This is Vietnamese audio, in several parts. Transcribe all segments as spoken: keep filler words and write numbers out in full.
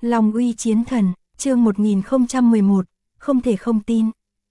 Long uy chiến thần, chương một nghìn không trăm mười một, không thể không tin.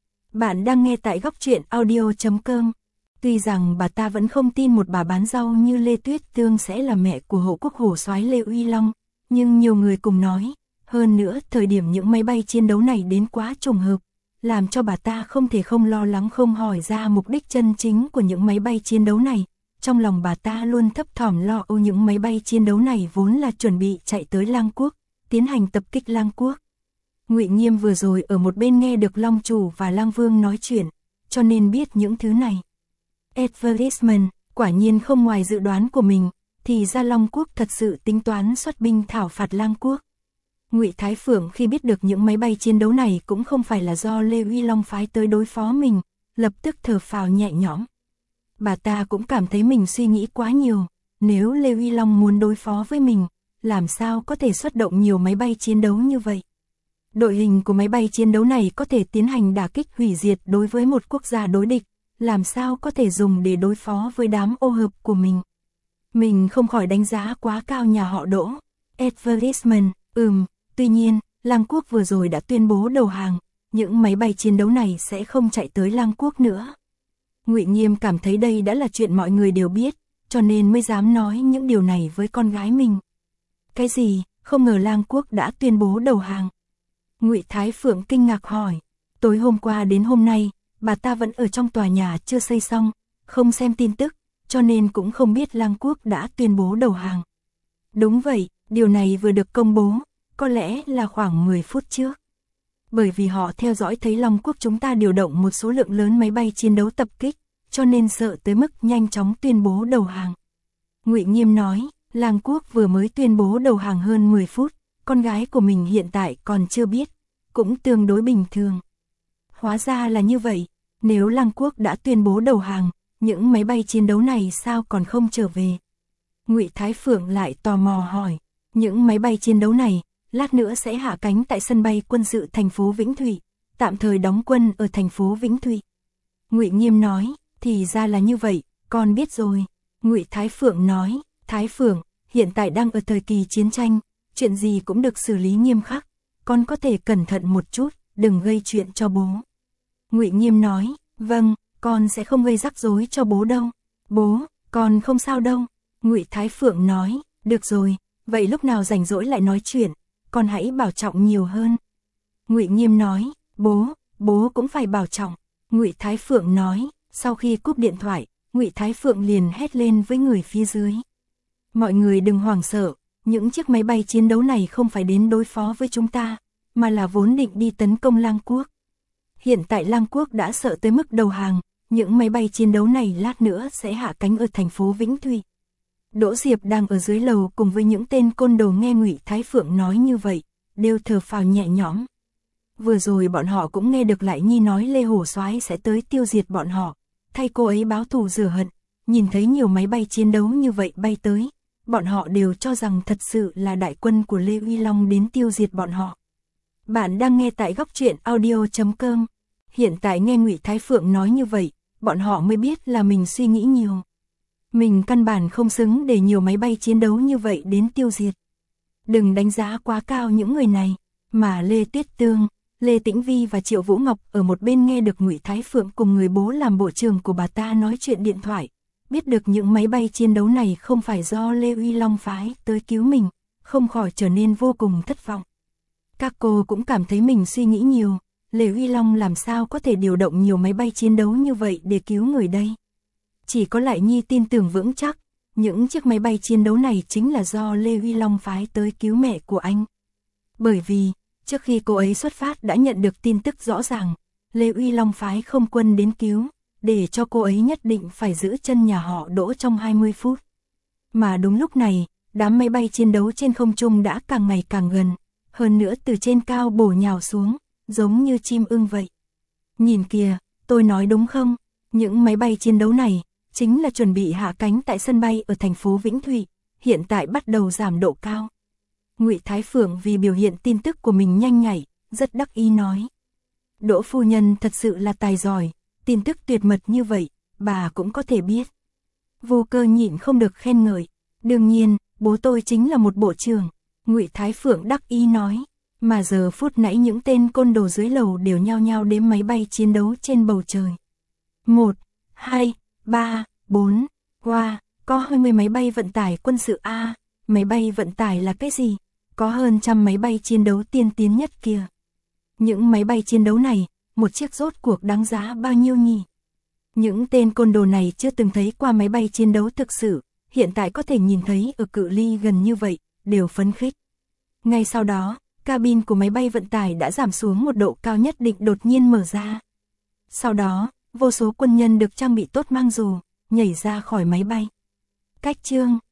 Bạn đang nghe tại góc truyện audio chấm com. Tuy rằng bà ta vẫn không tin một bà bán rau như Lê Tuyết Tương sẽ là mẹ của hộ quốc hổ soái Lê Uy Long, nhưng nhiều người cùng nói, hơn nữa thời điểm những máy bay chiến đấu này đến quá trùng hợp, làm cho bà ta không thể không lo lắng không hỏi ra mục đích chân chính của những máy bay chiến đấu này. Trong lòng bà ta luôn thấp thỏm lo âu những máy bay chiến đấu này vốn là chuẩn bị chạy tới Lang Quốc, tiến hành tập kích Lang Quốc. Ngụy Nghiêm vừa rồi ở một bên nghe được Long Chủ và Lang Vương nói chuyện, cho nên biết những thứ này. Advertisement, quả nhiên không ngoài dự đoán của mình, thì ra Long Quốc thật sự tính toán xuất binh thảo phạt Lang Quốc. Ngụy Thái Phượng khi biết được những máy bay chiến đấu này cũng không phải là do Lê Uy Long phái tới đối phó mình, lập tức thở phào nhẹ nhõm. Bà ta cũng cảm thấy mình suy nghĩ quá nhiều, nếu Lê Uy Long muốn đối phó với mình, làm sao có thể xuất động nhiều máy bay chiến đấu như vậy. Đội hình của máy bay chiến đấu này có thể tiến hành đả kích hủy diệt đối với một quốc gia đối địch, làm sao có thể dùng để đối phó với đám ô hợp của mình. Mình không khỏi đánh giá quá cao nhà họ Đỗ. Advertisement, ừm, tuy nhiên, Lang Quốc vừa rồi đã tuyên bố đầu hàng, những máy bay chiến đấu này sẽ không chạy tới Lang Quốc nữa. Ngụy Nghiêm cảm thấy đây đã là chuyện mọi người đều biết, cho nên mới dám nói những điều này với con gái mình. Cái gì, không ngờ Lang Quốc đã tuyên bố đầu hàng. Ngụy Thái Phượng kinh ngạc hỏi, tối hôm qua đến hôm nay, bà ta vẫn ở trong tòa nhà chưa xây xong, không xem tin tức, cho nên cũng không biết Lang Quốc đã tuyên bố đầu hàng. Đúng vậy, điều này vừa được công bố, có lẽ là khoảng mười phút trước. Bởi vì họ theo dõi thấy Long Quốc chúng ta điều động một số lượng lớn máy bay chiến đấu tập kích, cho nên sợ tới mức nhanh chóng tuyên bố đầu hàng. Ngụy Nghiêm nói, Lang Quốc vừa mới tuyên bố đầu hàng hơn mười phút, con gái của mình hiện tại còn chưa biết, cũng tương đối bình thường. Hóa ra là như vậy, nếu Lang Quốc đã tuyên bố đầu hàng, những máy bay chiến đấu này sao còn không trở về? Ngụy Thái Phượng lại tò mò hỏi, những máy bay chiến đấu này, lát nữa sẽ hạ cánh tại sân bay quân sự thành phố Vĩnh Thụy, tạm thời đóng quân ở thành phố Vĩnh Thụy. Ngụy Nghiêm nói, thì ra là như vậy, con biết rồi. Ngụy Thái Phượng nói, Thái Phượng, hiện tại đang ở thời kỳ chiến tranh, chuyện gì cũng được xử lý nghiêm khắc, con có thể cẩn thận một chút, đừng gây chuyện cho bố. Ngụy Nghiêm nói, vâng, con sẽ không gây rắc rối cho bố đâu. Bố, con không sao đâu. Ngụy Thái Phượng nói, được rồi, vậy lúc nào rảnh rỗi lại nói chuyện, con hãy bảo trọng nhiều hơn. Ngụy Nghiêm nói, bố, bố cũng phải bảo trọng. Ngụy Thái Phượng nói, sau khi cúp điện thoại, Ngụy Thái Phượng liền hét lên với người phía dưới. Mọi người đừng hoảng sợ, những chiếc máy bay chiến đấu này không phải đến đối phó với chúng ta, mà là vốn định đi tấn công Lang Quốc. Hiện tại Lang Quốc đã sợ tới mức đầu hàng, những máy bay chiến đấu này lát nữa sẽ hạ cánh ở thành phố Vĩnh Thụy. Đỗ Diệp đang ở dưới lầu cùng với những tên côn đồ nghe Ngụy Thái Phượng nói như vậy, đều thở phào nhẹ nhõm. Vừa rồi bọn họ cũng nghe được Lại Nhi nói Lê Hổ Soái sẽ tới tiêu diệt bọn họ, thay cô ấy báo thù rửa hận, nhìn thấy nhiều máy bay chiến đấu như vậy bay tới, bọn họ đều cho rằng thật sự là đại quân của Lê Uy Long đến tiêu diệt bọn họ. Bạn đang nghe tại góc truyện audio chấm com. Hiện tại nghe Ngụy Thái Phượng nói như vậy, bọn họ mới biết là mình suy nghĩ nhiều. Mình căn bản không xứng để nhiều máy bay chiến đấu như vậy đến tiêu diệt. Đừng đánh giá quá cao những người này, mà Lê Tuyết Tương, Lê Tĩnh Vi và Triệu Vũ Ngọc ở một bên nghe được Ngụy Thái Phượng cùng người bố làm bộ trưởng của bà ta nói chuyện điện thoại, biết được những máy bay chiến đấu này không phải do Lê Uy Long phái tới cứu mình, không khỏi trở nên vô cùng thất vọng. Các cô cũng cảm thấy mình suy nghĩ nhiều, Lê Uy Long làm sao có thể điều động nhiều máy bay chiến đấu như vậy để cứu người đây. Chỉ có Lại Nhi tin tưởng vững chắc, những chiếc máy bay chiến đấu này chính là do Lê Uy Long phái tới cứu mẹ của anh. Bởi vì, trước khi cô ấy xuất phát đã nhận được tin tức rõ ràng, Lê Uy Long phái không quân đến cứu, để cho cô ấy nhất định phải giữ chân nhà họ Đỗ trong hai mươi phút. Mà đúng lúc này, đám máy bay chiến đấu trên không trung đã càng ngày càng gần, hơn nữa từ trên cao bổ nhào xuống, giống như chim ưng vậy. Nhìn kìa, tôi nói đúng không? Những máy bay chiến đấu này chính là chuẩn bị hạ cánh tại sân bay ở thành phố Vĩnh Thụy, hiện tại bắt đầu giảm độ cao. Ngụy Thái Phượng vì biểu hiện tin tức của mình nhanh nhạy, rất đắc ý nói. Đỗ phu nhân thật sự là tài giỏi, tin tức tuyệt mật như vậy, bà cũng có thể biết. Vô Cơ nhịn không được khen ngợi, đương nhiên, bố tôi chính là một bộ trưởng, Ngụy Thái Phượng đắc ý nói, mà giờ phút nãy những tên côn đồ dưới lầu đều nhao nhao đếm máy bay chiến đấu trên bầu trời. Một, hai, ba, bốn, wow, có hơn mười máy bay vận tải quân sự a, máy bay vận tải là cái gì? Có hơn trăm máy bay chiến đấu tiên tiến nhất kìa. Những máy bay chiến đấu này, một chiếc rốt cuộc đáng giá bao nhiêu nhỉ? Những tên côn đồ này chưa từng thấy qua máy bay chiến đấu thực sự, hiện tại có thể nhìn thấy ở cự ly gần như vậy, đều phấn khích. Ngay sau đó, cabin của máy bay vận tải đã giảm xuống một độ cao nhất định đột nhiên mở ra. Sau đó, vô số quân nhân được trang bị tốt mang dù, nhảy ra khỏi máy bay. Cách chương